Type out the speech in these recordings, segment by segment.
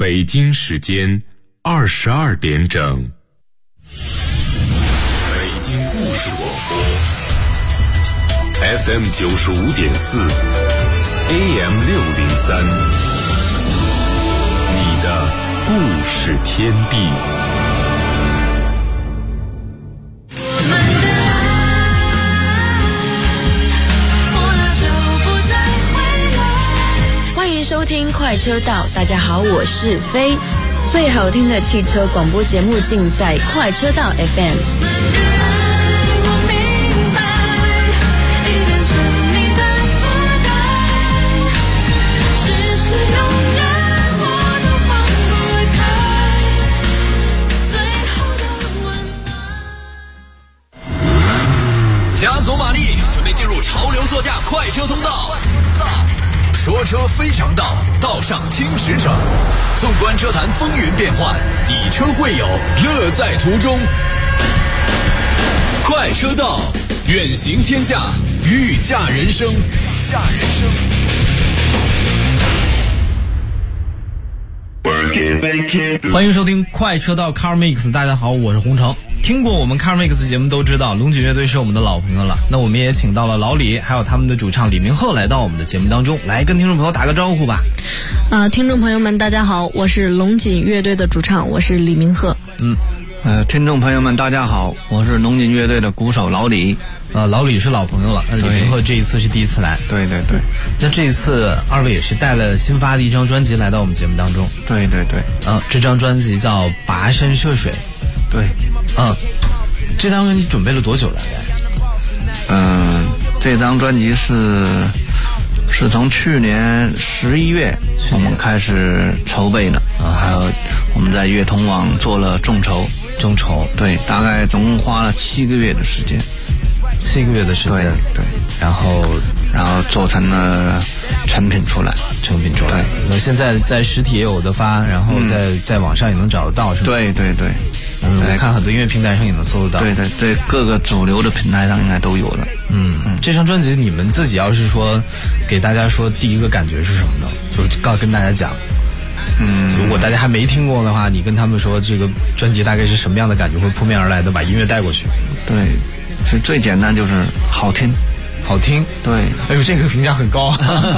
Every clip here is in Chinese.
北京时间22点整。北京故事广播 FM 95.4 AM 603，你的故事天地。 欢迎收听快车道，大家好，我是飞。最好听的汽车广播节目尽在快车道 FM。 加足马力，准备进入潮流座驾快车通道。说车非常道，道上听驰骋。纵观车坛风云变幻，以车会友，乐在途中。快车道，远行天下，御驾人生。 欢迎收听快车道 Car Mix， 大家好，我是洪城。听过我们 Car Mix 节目都知道，龙井乐队是我们的老朋友了。那我们也请到了老李，还有他们的主唱李明鹤来到我们的节目当中，来跟听众朋友打个招呼吧。 听众朋友们，大家好，我是龙井乐队的主唱，我是李明鹤。 听众朋友们，大家好，我是龙井乐队的鼓手老李。 老李是老朋友了，李明鹤这一次是第一次来。 对。 那这一次二位也是带了新发的一张专辑来到我们节目当中。 对。 这张专辑叫《跋山涉水》。 对。 这张专辑准备了多久大概？ 这张专辑是从去年11月我们开始筹备的还有我们在乐童网做了众筹。对，大概总共花了7个月的时间。 7个月的时间。 对。然后做成了成品出来。 对。那现在在实体也有的发，然后在网上也能找得到，是吗？ 对。 我看很多音乐平台上也能搜得到。 对，各个主流的平台上应该都有了。 这张专辑你们自己要是说给大家说第一个感觉是什么呢？就是跟大家讲。如果大家还没听过的话，你跟他们说这个专辑大概是什么样的感觉，会扑面而来的把音乐带过去。 对，其实最简单就是好听。对。 哎呦，这个评价很高。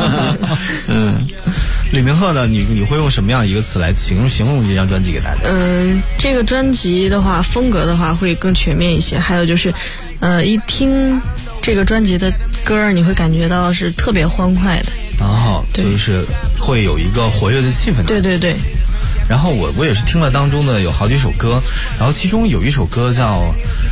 李明鹤呢？你会用什么样一个词来形容这张专辑给大家？ 这个专辑的话，风格的话会更全面一些。还有就是，一听这个专辑的歌，你会感觉到是特别欢快的。 就是会有一个活跃的气氛。 对。 然后我也是听了当中的有好几首歌，然后其中有一首歌叫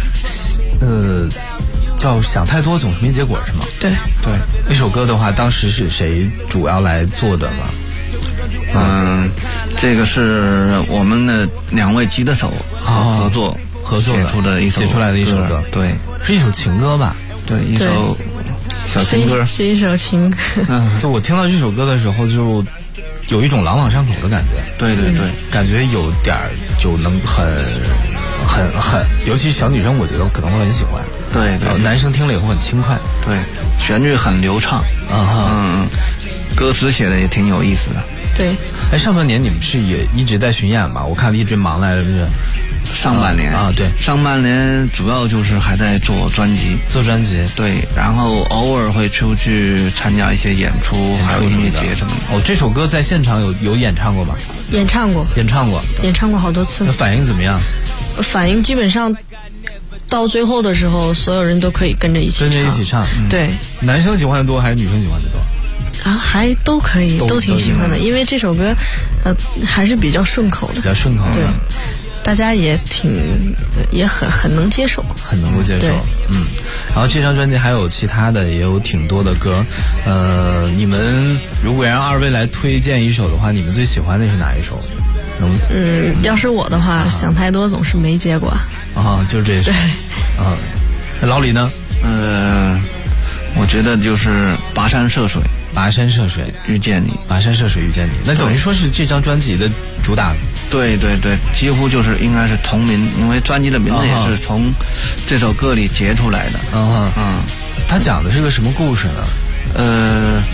想太多总是没结果，是吗？ 对。 那首歌的话，当时是谁主要来做的呢？ 这个是我们的2位吉他手合作写出来的一首歌。对， 是一首情歌吧？ 对，一首小情歌。 是一首情歌。 就我听到这首歌的时候，就有一种朗朗上口的感觉。 对。 感觉有点就能很，尤其是小女生，我觉得可能会很喜欢。 对。 男生听了以后很轻快。 对，旋律很流畅。歌词写的也挺有意思的。 对。 上半年你们是也一直在巡演吧？我看一直忙来着，不是？ 上半年对， 上半年主要就是还在做专辑。对，然后偶尔会出去参加一些演出还有音乐节什么的。 这首歌在现场有演唱过吗？ 演唱过好多次。 那反应怎么样？ 反应基本上到最后的时候，所有人都可以跟着一起唱。对。 男生喜欢的多还是女生喜欢的多？ 还都可以，都挺喜欢的，因为这首歌还是比较顺口的。对。大家也很能接受， 很能够接受。然后这张专辑还有其他的，也有挺多的歌。你们如果让二位来推荐一首的话，你们最喜欢的是哪一首？ 要是我的话，想太多总是没结果。 就是这首。那老李呢？ 我觉得就是跋山涉水遇见你。 那等于说是这张专辑的主打。 对，几乎就是应该是同名，因为专辑的名字也是从这首歌里截出来的。 它讲的是个什么故事呢？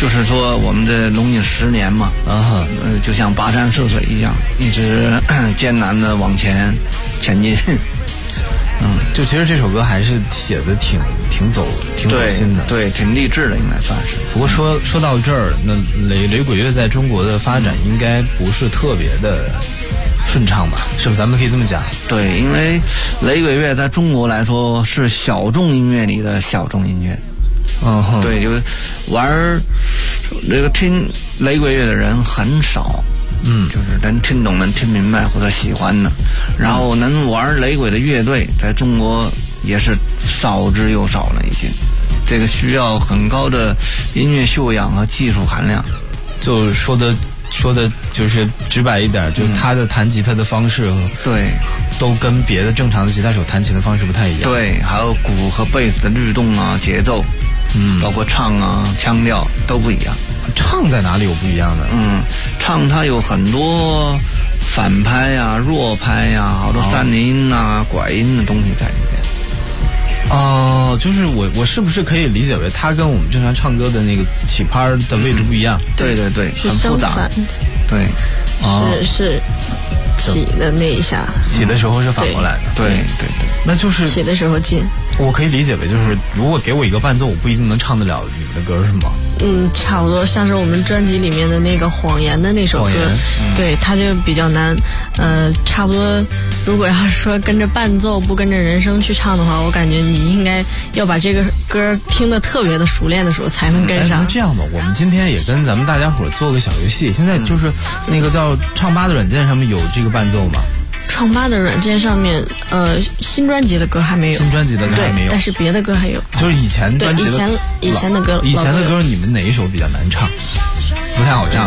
就是说我们的龙井10年嘛，就像跋山涉水一样，一直艰难的往前进。 就其实这首歌还是写的挺走心的， 对，挺励志的，应该算是。 不过说到这儿，那雷鬼乐在中国的发展应该不是特别的顺畅吧？是不是？咱们可以这么讲。 对，因为雷鬼乐在中国来说是小众音乐里的小众音乐。对，就是玩这个听雷鬼乐的人很少。就是能听懂、能听明白或者喜欢的，然后能玩雷鬼的乐队，在中国也是少之又少了，已经。这个需要很高的音乐修养和技术含量。 就说的就是直白一点，就他的弹吉他的方式， 对， 都跟别的正常的吉他手弹琴的方式不太一样。 对，还有鼓和贝斯的律动啊、节奏，包括唱啊、腔调都不一样。 唱在哪里有不一样的？ 唱它有很多反拍啊、弱拍啊，好多三连音啊、拐音的东西在里边。 就是我是不是可以理解为它跟我们正常唱歌的那个起拍的位置不一样？ 对，很复杂。对， 是起的那一下， 起的时候是反过来的。 对， 那就是起的时候进。我可以理解为就是如果给我一个伴奏，我不一定能唱得了你们的歌，是吗？ 差不多，像是我们专辑里面的那个《谎言》的那首歌，对，它就比较难。差不多，如果要是说跟着伴奏不跟着人声去唱的话，我感觉你应该要把这个歌听得特别的熟练的时候才能跟上。 这样吧，我们今天也跟咱们大家伙做个小游戏。现在就是那个叫唱吧的软件上面有这个伴奏吗？ 唱吧的软件上面，新专辑的歌还没有， 新专辑的歌还没有， 但是别的歌还有。 就是以前专辑的以前的歌， 你们哪一首比较难唱？不太好唱。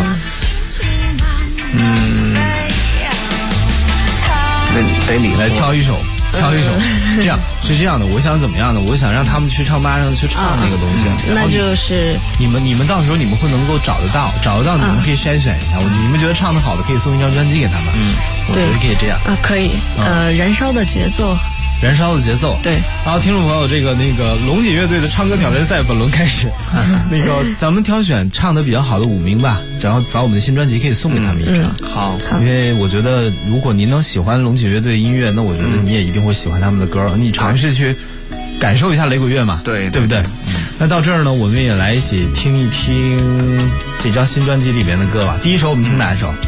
得你来挑一首。这样是这样的，我想怎么样呢？我想让他们去唱吧上去唱那个东西。 那就是你们到时候你们会能够找得到你们可以筛选一下。你们觉得唱得好的可以送一张专辑给他们。我觉得可以这样可以。燃烧的节奏。 对。然后听众朋友，那个龙井乐队的唱歌挑战赛本轮开始。那个咱们挑选唱得比较好的5名吧，然后把我们的新专辑可以送给他们一张。 好。 因为我觉得如果您能喜欢龙井乐队的音乐，那我觉得你也一定会喜欢他们的歌。你尝试去感受一下雷鬼乐嘛，对不对？那到这儿呢，我们也来一起听一听这张新专辑里面的歌吧。第一首我们听哪一首？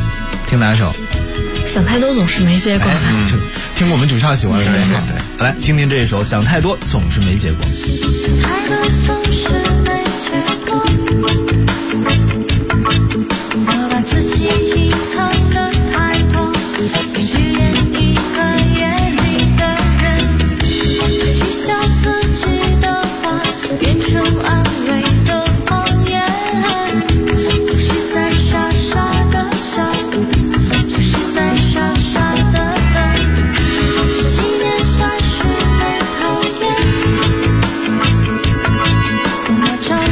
想太多总是没结果。 听我们主唱喜欢的歌。来听听这一首《想太多总是没结果》。 想太多总是没结果，我把自己隐藏的太多，也只愿一个夜里的人，取笑自己的话变成安慰的谎言，总是在傻傻的笑，总是在傻傻的等，这几年算是没讨厌，总要找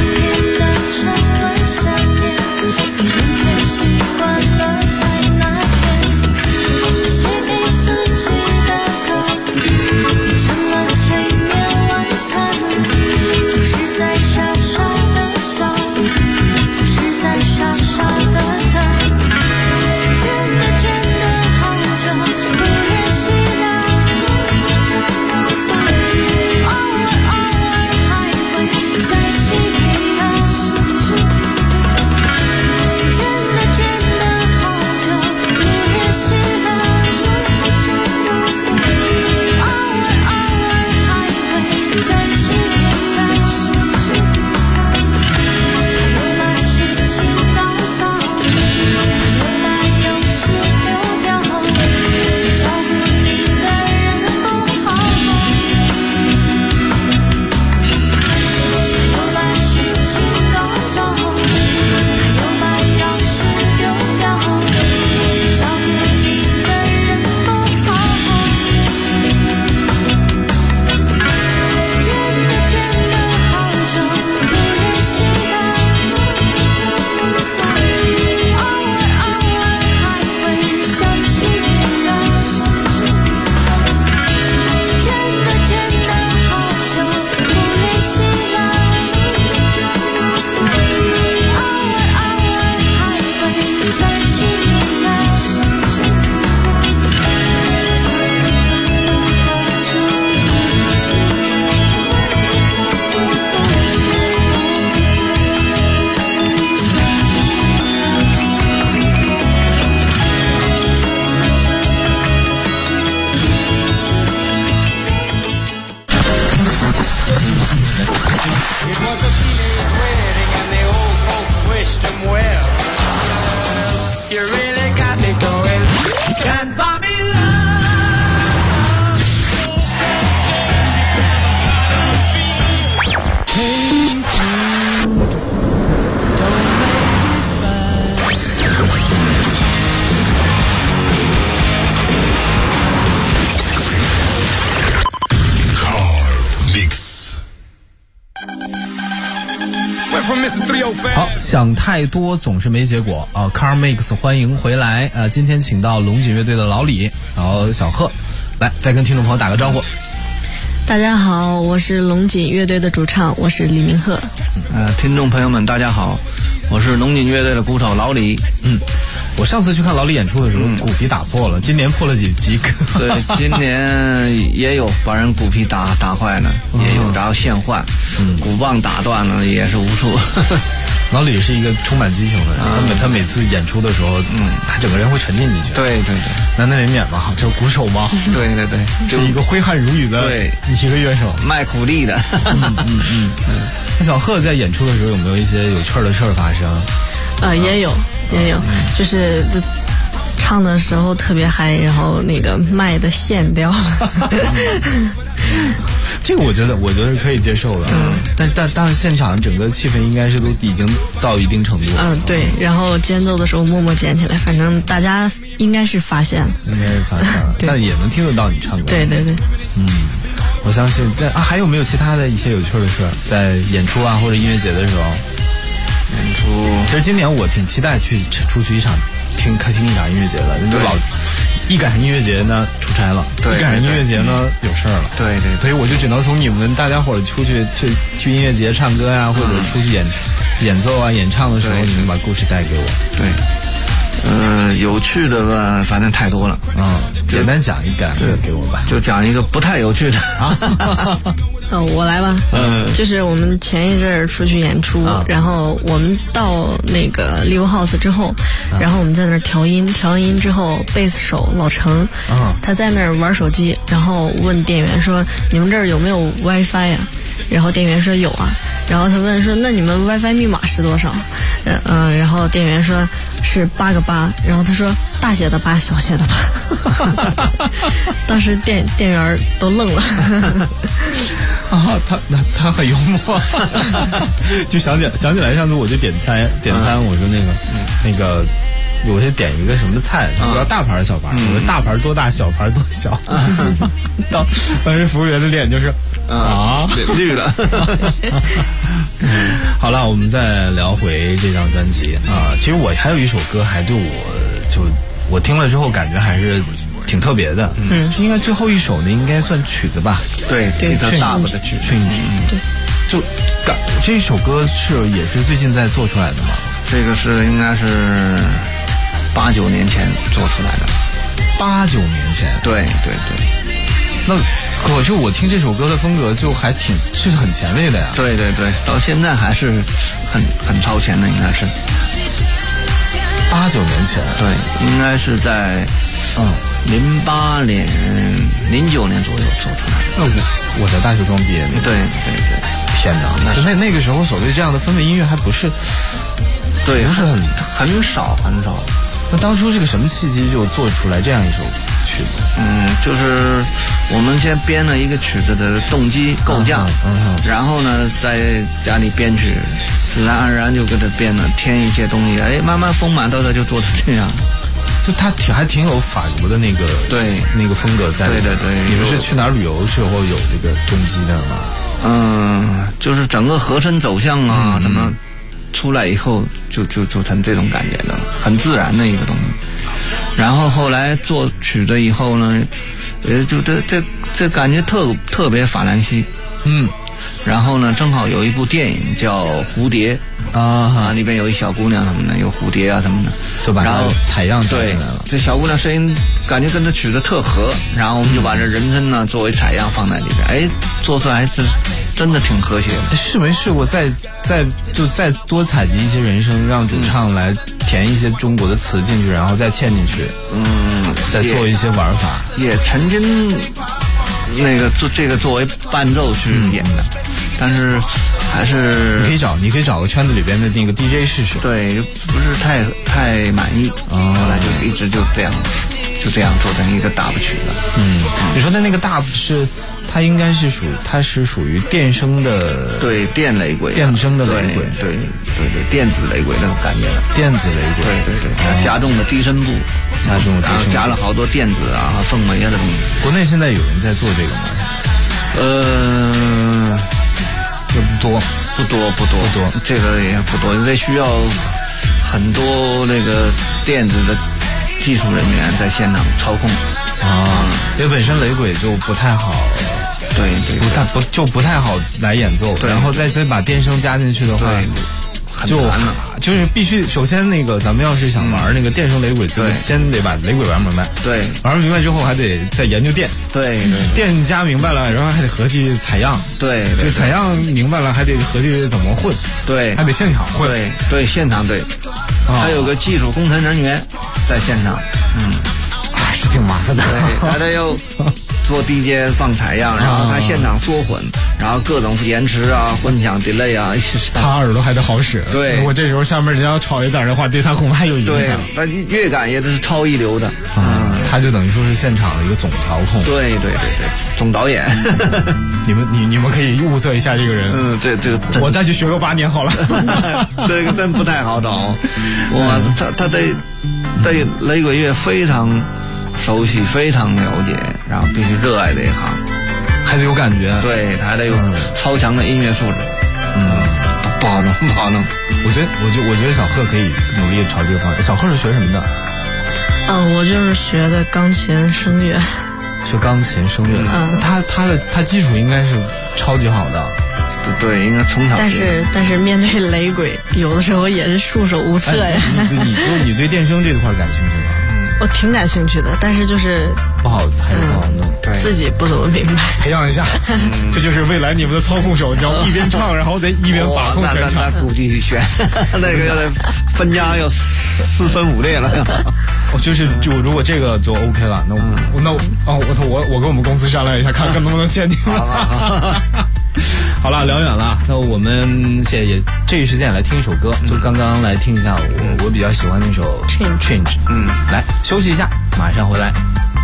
and buy me love. Hey Jude, don't make it bad. 好，想太多总是没结果啊 ！Car Mix 欢迎回来今天请到龙井乐队的老李，然后小贺，来再跟听众朋友打个招呼。 大家好，我是龙井乐队的主唱，我是李明鹤。 听众朋友们，大家好，我是龙井乐队的鼓手老李。 我上次去看老李演出的时候，骨皮打破了，今年破了几个？ 对，今年也有把人骨皮打坏了，也有然后现换，鼓棒打断了也是无数。 老李是一个充满激情的人，他每次演出的时候，他整个人会沉浸进去。 对， 难得没免吧？这鼓手吗？ 对， 是一个挥汗如雨的一个乐手， 卖苦力的。 那小贺在演出的时候有没有一些有趣的事儿发生？ 也有，就是唱的时候特别嗨，然后那个麦的线掉了。 这个我觉得可以接受的，但是现场整个气氛应该是都已经到一定程度。 对，然后间奏的时候默默捡起来，反正大家应该是发现了， 但也能听得到你唱歌。 对， 我相信。还有没有其他的一些有趣的事儿，在演出或者音乐节的时候？ 演出， 其实今年我挺期待出去一场听一场音乐节的，就一赶上音乐节呢出差了，一赶上音乐节呢有事儿了， 对， 所以我就只能从你们大家伙儿出去音乐节唱歌或者出去演奏演唱的时候，你们把故事带给我。 对，有趣的吧，反正太多了。 简单讲一个给我吧， 就讲一个不太有趣的我来吧。就是我们前一阵儿出去演出，然后我们到那个 Live House 之后，然后我们在那儿调音之后，贝斯手老程，他在那儿玩手机，然后问店员说：“你们这儿有没有 WiFi 呀？”然后店员说有啊，然后他问说：“那你们 WiFi 密码是多少？”然后店员说是8个8，然后他说大写的8，小写的8。当时店员都愣了。 他很幽默，就想起来上次我就点餐，我说那个。我先点一个什么菜，他不知道大盘小盘，我说大盘多大，小盘多小。当时服务员的脸就是绿了。 好了，我们再聊回这张专辑其实我还有一首歌还对我听了之后感觉还是挺特别的，应该最后一首呢应该算曲子吧？ 对，大部的曲子。 就这首歌也是最近在做出来的吗？ 这个应该是8、9年前做出来的。 8、9年前？对。那可是我听这首歌的风格就还是很前卫的呀。 对，到现在还是很超前的，应该是。 8、9年前？ 对，应该是在08年、09年左右做出来的。 那我在大学刚毕业。 对。 天哪，那个时候所谓这样的氛围音乐还不是。 对， 不是很少。 那当初是个什么契机就做出来这样一首曲子？ 就是我们先编了一个曲子的动机构架，然后呢在家里编曲，自然而然就给它编了，添一些东西，慢慢丰满到它就做成这样。 就它还挺有法国的那个那个风格在里面。对。你们是去哪儿旅游时候有这个动机的吗？ 就是整个和声走向怎么出来以后就成这种感觉的，很自然的一个东西。然后后来做曲子以后呢，就这感觉特别法兰西。然后呢，正好有一部电影叫《蝴蝶》里边有一小姑娘什么的，有蝴蝶什么的， 就把它采样做进来了。 这小姑娘声音感觉跟这曲子特合，然后我们就把这人声呢作为采样放在里边，做出来是真的挺和谐的。 是没试过再多采集一些人声，让主唱来填一些中国的词进去，然后再嵌进去，再做一些玩法。 也曾经做这个作为伴奏去演的，但是还是你可以找个圈子里边的那个 DJ 试试。 对，不是太满意，后来就一直就这样。 就这样做成一个大部曲了。 你说的那个大是，它应该是属于电声的， 对，电雷轨， 电声的雷轨， 对，电子雷轨那种感觉的， 电子雷轨， 对，加重了低声部，然后加了好多电子啊和凤梅啊的东西。 国内现在有人在做这个吗？不多， 这个也不多，因为需要很多那个电子的技术人员在现场操控啊，因为本身雷轨就不太好， 对， 不太好来演奏，然后再把电声加进去的话，就是必须首先那个咱们要是想玩那个电声雷轨，就先得把雷轨玩明白， 对， 玩明白之后还得再研究电， 对， 电加明白了，然后还得合计采样， 对， 这采样明白了还得合计怎么混， 对， 还得现场混， 对，现场对，还有个技术工程人员在现场， 还是挺麻烦的， 对，他要做 DJ 放采样，然后他现场缩混，然后各种延迟啊、混响 delay 啊， 他耳朵还得好使。对，如果这时候下面人要吵一点的话，对他恐怕有影响。 对，那乐感也是超一流的。 他就等于说是现场的一个总调控。 对，总导演。 你们可以物色一下这个人。 这个我再去学个8年好了。 这个真不太好找。哇，他对雷鬼乐非常熟悉，非常了解，然后必须热爱这一行， 还得有感觉， 对，他还得有超强的音乐素质，不好弄。 我觉得小贺可以努力朝这个方向。小贺是学什么的？ 我就是学的钢琴声乐。 学钢琴声乐，他基础应该是超级好的。 对，应该从小。 但是面对雷鬼，有的时候也是束手无策呀。 你对电声这块感兴趣吗？ 我挺感兴趣的，但是就是不好弄， 自己不怎么明白。 培养一下，这就是未来你们的操控手，你要一边唱，然后得一边把控全场。 那估计全那个要分家要4分5裂了。 就如果这个就 OK 了，我跟我们公司商量一下，看能不能签订。好了，聊远了，那我们现在也这一时间也来听一首歌，就刚刚来听一下我比较喜欢那首 Change， 来休息一下，马上回来。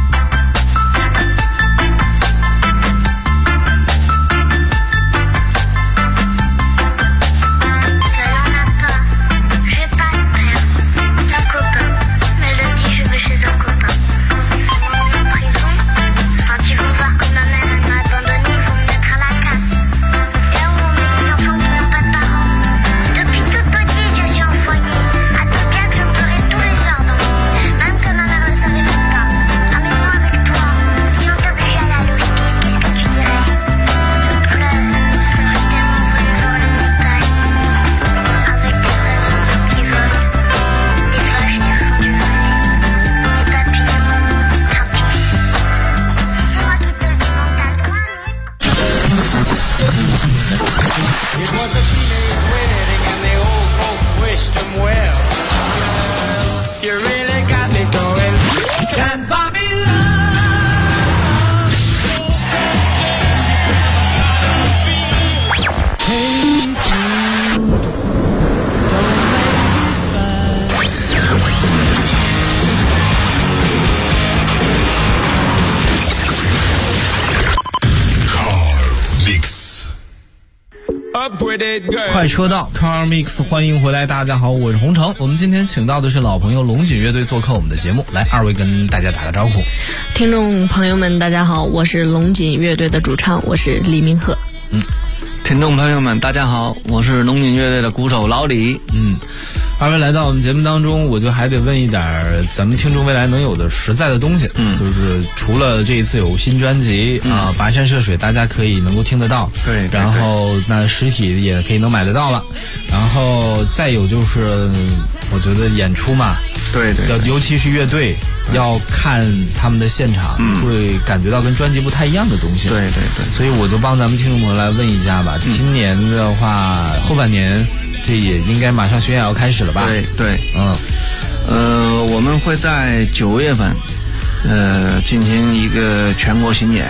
快车道 Car Mix， 欢迎回来，大家好，我是洪城。我们今天请到的是老朋友龙井乐队做客我们的节目，来，二位跟大家打个招呼。 听众朋友们，大家好，我是龙井乐队的主唱，我是李明鹤。 听众朋友们，大家好，我是龙井乐队的鼓手老李。 二位来到我们节目当中，我就还得问一点咱们听众未来能有的实在的东西，就是除了这一次有新专辑跋山涉水，大家可以能够听得到， 对， 然后那实体也可以能买得到了，然后再有就是我觉得演出嘛， 对， 尤其是乐队要看他们的现场，会感觉到跟专辑不太一样的东西， 对， 所以我就帮咱们听众朋友来问一下吧，今年的话后半年。这也应该马上巡演要开始了吧？ 对，我们会在9月份，进行一个全国巡演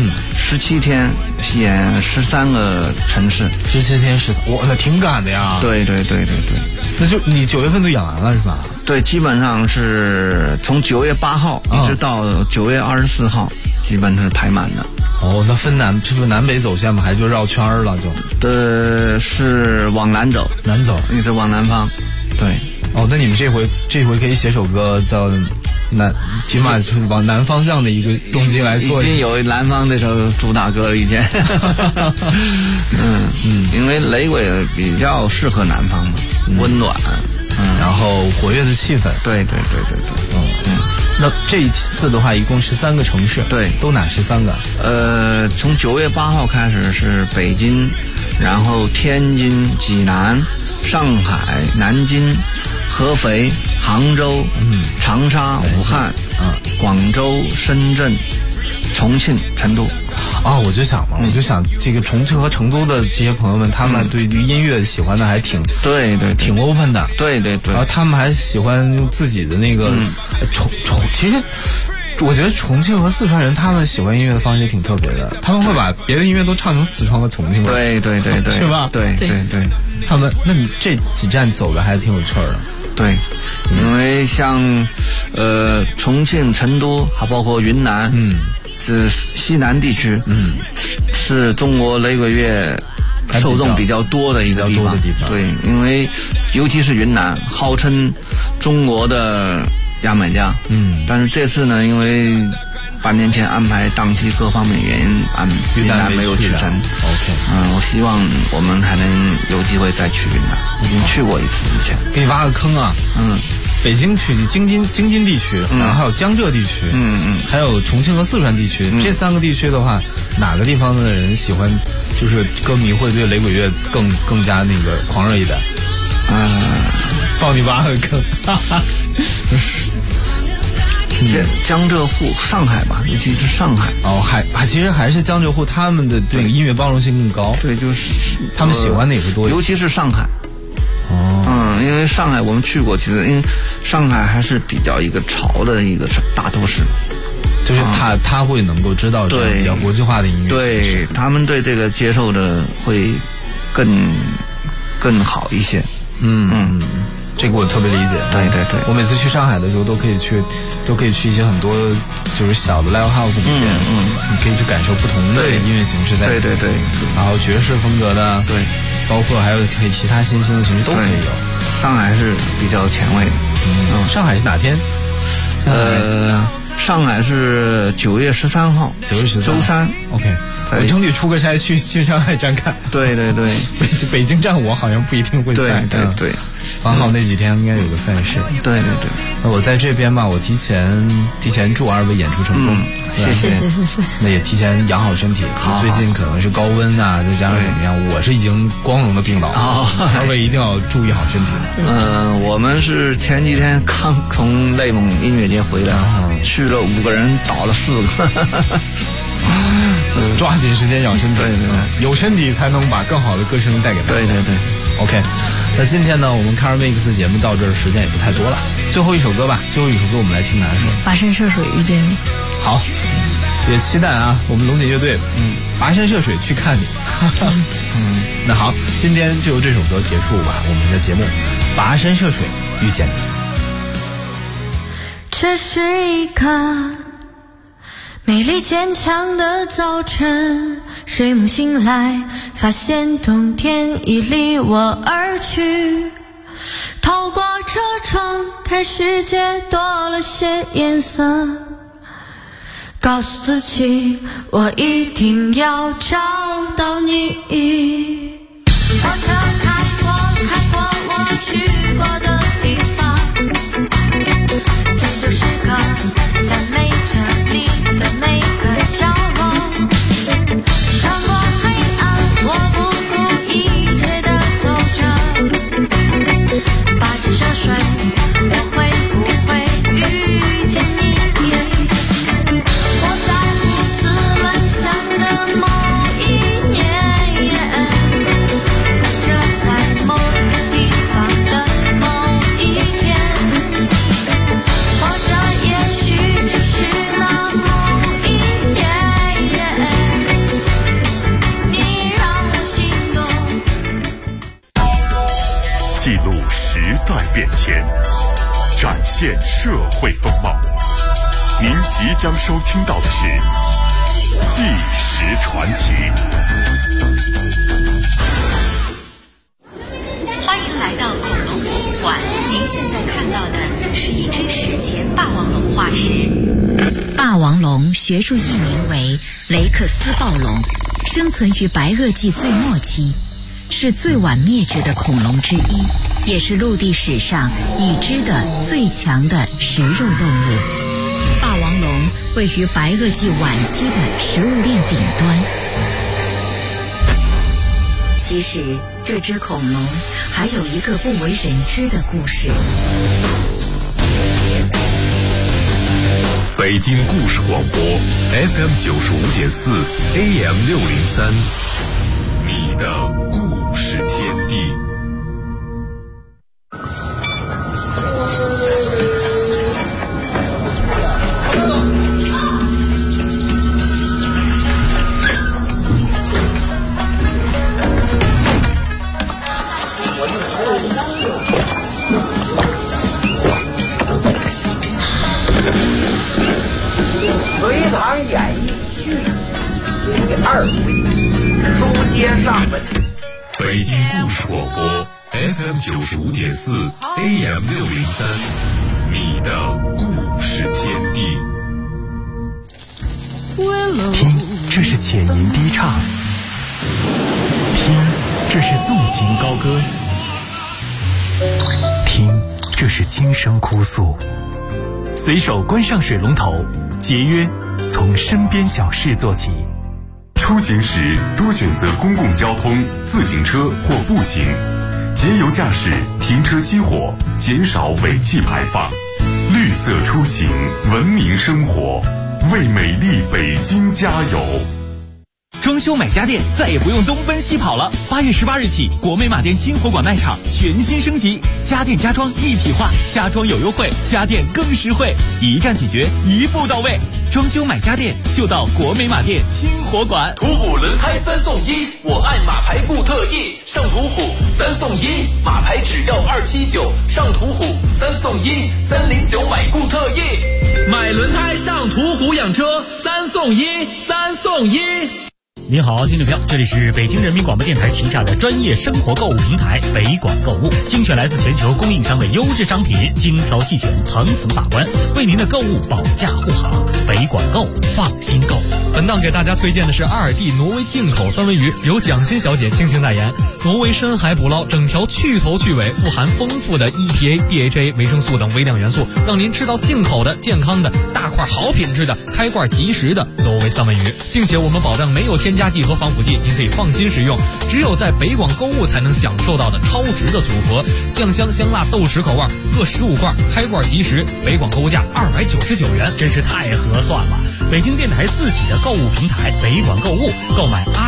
，17天演13个城市 ，17天13，哇，那挺赶的呀。 对。 那就你9月份都演完了是吧？ 对，基本上是从9月8号一直到9月24号，基本是排满的。 哦，那是南北走线吗？还是就绕圈了就？ 是往南走，一直往南方。对。 哦，那你们这回可以写首歌叫起码是往南方向的一个动机来做。 已经有南方这首主打歌了，以前。因为雷鬼比较适合南方嘛，温暖， 然后活跃的气氛。 对。 那这一次的话，一共13个城市。 对， 都哪13个？ 从9月8号开始是北京，然后天津、济南、上海、南京、合肥、杭州、长沙、武汉、广州、深圳、重庆、成都。 我就想这个重庆和成都的这些朋友们，他们对于音乐喜欢的还挺挺 open 的。 对。 然后他们还喜欢用自己的那个其实我觉得重庆和四川人他们喜欢音乐的方式也挺特别的，他们会把别的音乐都唱成四川和重庆的。 对， 是吧？ 对。 他们，那你这几站走的还挺有趣的。 对，因为像重庆、成都，还包括云南，是西南地区，是中国雷鬼乐受众比较多的一个地方。对，因为尤其是云南，号称中国的牙买加。但是这次呢，因为半年前安排档期各方面原因，云南没有去成。OK。我希望我们还能有机会再去云南，已经去过一次以前。 给你挖个坑啊！北京区的京津地区，然后还有江浙地区，还有重庆和四川地区，这3个地区的话，哪个地方的人喜欢，就是歌迷会对雷鬼乐更加那个狂热一点？帮你挖个坑。 江浙沪、上海吧，尤其是上海。 其实还是江浙沪，他们的对音乐包容性更高。 对，就是他们喜欢哪个多一些？ 尤其是上海。因为上海我们去过，其实因为上海还是比较一个潮的一个大都市， 就是他会能够知道这样比较国际化的音乐， 对，他们对这个接受的会更好一些。 这个我特别理解。 对。 我每次去上海的时候都可以去一些很多就是小的 live house 里面，你可以去感受不同的音乐形式在里面。对。然后爵士风格的， 对， 包括还有其他新兴的形式都可以有。 上海是比较前卫的。 上海是哪天？ 上海是9月13号，9月13周三。 OK。我争取出个差去上海站看。对。北京站我好像不一定会在。 对。 刚好那几天应该有个赛事。对。那我在这边吧，我提前祝2位演出成功。 谢谢。 那也提前养好身体。最近可能是高温啊，再加上怎么样，我是已经光荣的病倒了。2位一定要注意好身体。 我们是前几天刚从内蒙音乐节回来，去了5个人，倒了4个。 抓紧时间养身体，有身体才能把更好的歌声带给大家。 对。 OK， 那今天呢，我们 Car Mix 节目到这儿时间也不太多了，最后一首歌吧。最后一首歌我们来听哪首？ 跋山涉水遇见你。 好，也期待啊，我们龙姐乐队，跋山涉水去看你。那好，今天就由这首歌结束吧，我们的节目《跋山涉水遇见你》。 这是一个美丽坚强的早晨，睡梦醒来，发现冬天已离我而去。透过车窗看世界多了些颜色，告诉自己我一定要找到你。火车开过我去过的地方，这就是个赞美着你的每个角落。穿过黑暗，我不顾一切地走着，跋山涉水，我会不会遇见你？我在胡思乱想的某一年，等着在某个地方的某一天，或者也许只是那某一夜，你让我心动。 记录时代变迁， 展现社会风貌。您即将收听到的是《纪实传奇》。 欢迎来到恐龙博物馆，您现在看到的是一只史前霸王龙化石。霸王龙学术译名为雷克斯暴龙，生存于白垩纪最末期，是最晚灭绝的恐龙之一，也是陆地史上已知的最强的食肉动物。霸王龙位于白垩纪晚期的食物链顶端。其实这只恐龙还有一个不为人知的故事。 北京故事广播 FM 95.4 AM 603，你的故事天地。 隋唐演义序第2回，书接上文。 北京故事广播 FM 95.4 AM 603，你的故事天地。 听，这是浅吟低唱；听，这是纵情高歌；听，这是轻声哭诉。随手关上水龙头，节约从身边小事做起。 出行时多选择公共交通、自行车或步行，节油驾驶，停车熄火，减少尾气排放。绿色出行，文明生活，为美丽北京加油！ 装修买家电再也不用东奔西跑了。8月18日起，国美马店新火馆卖场全新升级，家电家装一体化，家装有优惠，家电更实惠，一站解决，一步到位。装修买家电就到国美马店新火馆。 途虎轮胎3送1，我爱马牌固特异，上途虎3送1，马牌只要279，上途虎3送1，309买固特异，买轮胎上途虎养车3送1，3送1。 您好，听众朋友，这里是北京人民广播电台旗下的专业生活购物平台北广购物，精选来自全球供应商的优质商品，精挑细选，层层把关，为您的购物保驾护航。北广购，放心购。 本档给大家推荐的是阿尔蒂挪威进口三文鱼，由蒋欣小姐倾情代言。挪威深海捕捞，整条去头去尾，富含丰富的 EPA、DHA、维生素等微量元素，让您吃到进口的、健康的、大块好品质的、开罐即食的挪威三文鱼，并且我们保证没有添加剂和防腐剂，您可以放心食用。只有在北广购物才能享受到的超值的组合，酱香、香辣、豆豉口味各15罐，开罐即食，北广购物价299元， 真是太合算了。北京电台自己的购物平台北广购物，购买